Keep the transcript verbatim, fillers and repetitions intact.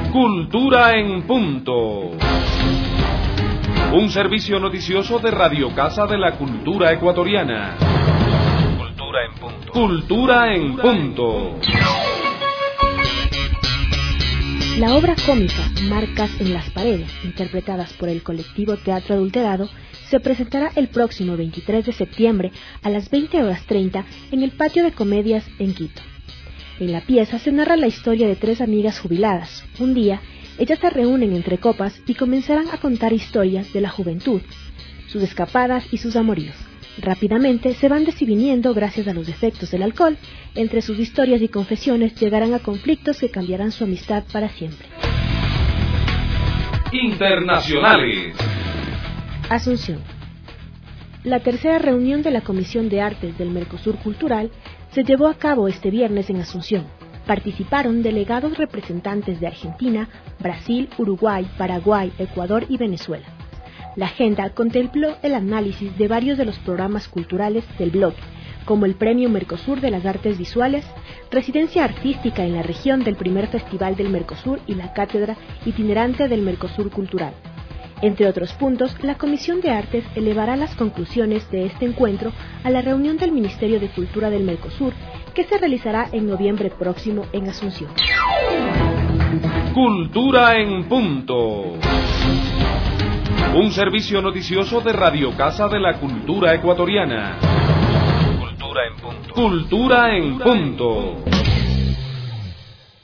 Cultura en Punto. Un servicio noticioso de Radio Casa de la Cultura Ecuatoriana. Cultura en Punto. Cultura en Punto. La obra cómica Marcas en las Paredes, interpretadas por el colectivo Teatro Adulterado, se presentará el próximo veintitrés de septiembre a las veinte horas treinta en el Patio de Comedias en Quito. En la pieza se narra la historia de tres amigas jubiladas. Un día, ellas se reúnen entre copas y comenzarán a contar historias de la juventud, sus escapadas y sus amoríos. Rápidamente se van desinhibiendo gracias a los efectos del alcohol. Entre sus historias y confesiones llegarán a conflictos que cambiarán su amistad para siempre. Internacionales. Asunción. La tercera reunión de la Comisión de Artes del Mercosur Cultural se llevó a cabo este viernes en Asunción. Participaron delegados representantes de Argentina, Brasil, Uruguay, Paraguay, Ecuador y Venezuela. La agenda contempló el análisis de varios de los programas culturales del bloque, como el Premio Mercosur de las Artes Visuales, residencia artística en la región del primer Festival del Mercosur y la Cátedra Itinerante del Mercosur Cultural. Entre otros puntos, la Comisión de Artes elevará las conclusiones de este encuentro a la reunión del Ministerio de Cultura del Mercosur, que se realizará en noviembre próximo en Asunción. Cultura en Punto. Un servicio noticioso de Radio Casa de la Cultura Ecuatoriana. Cultura en Punto. Cultura en Punto.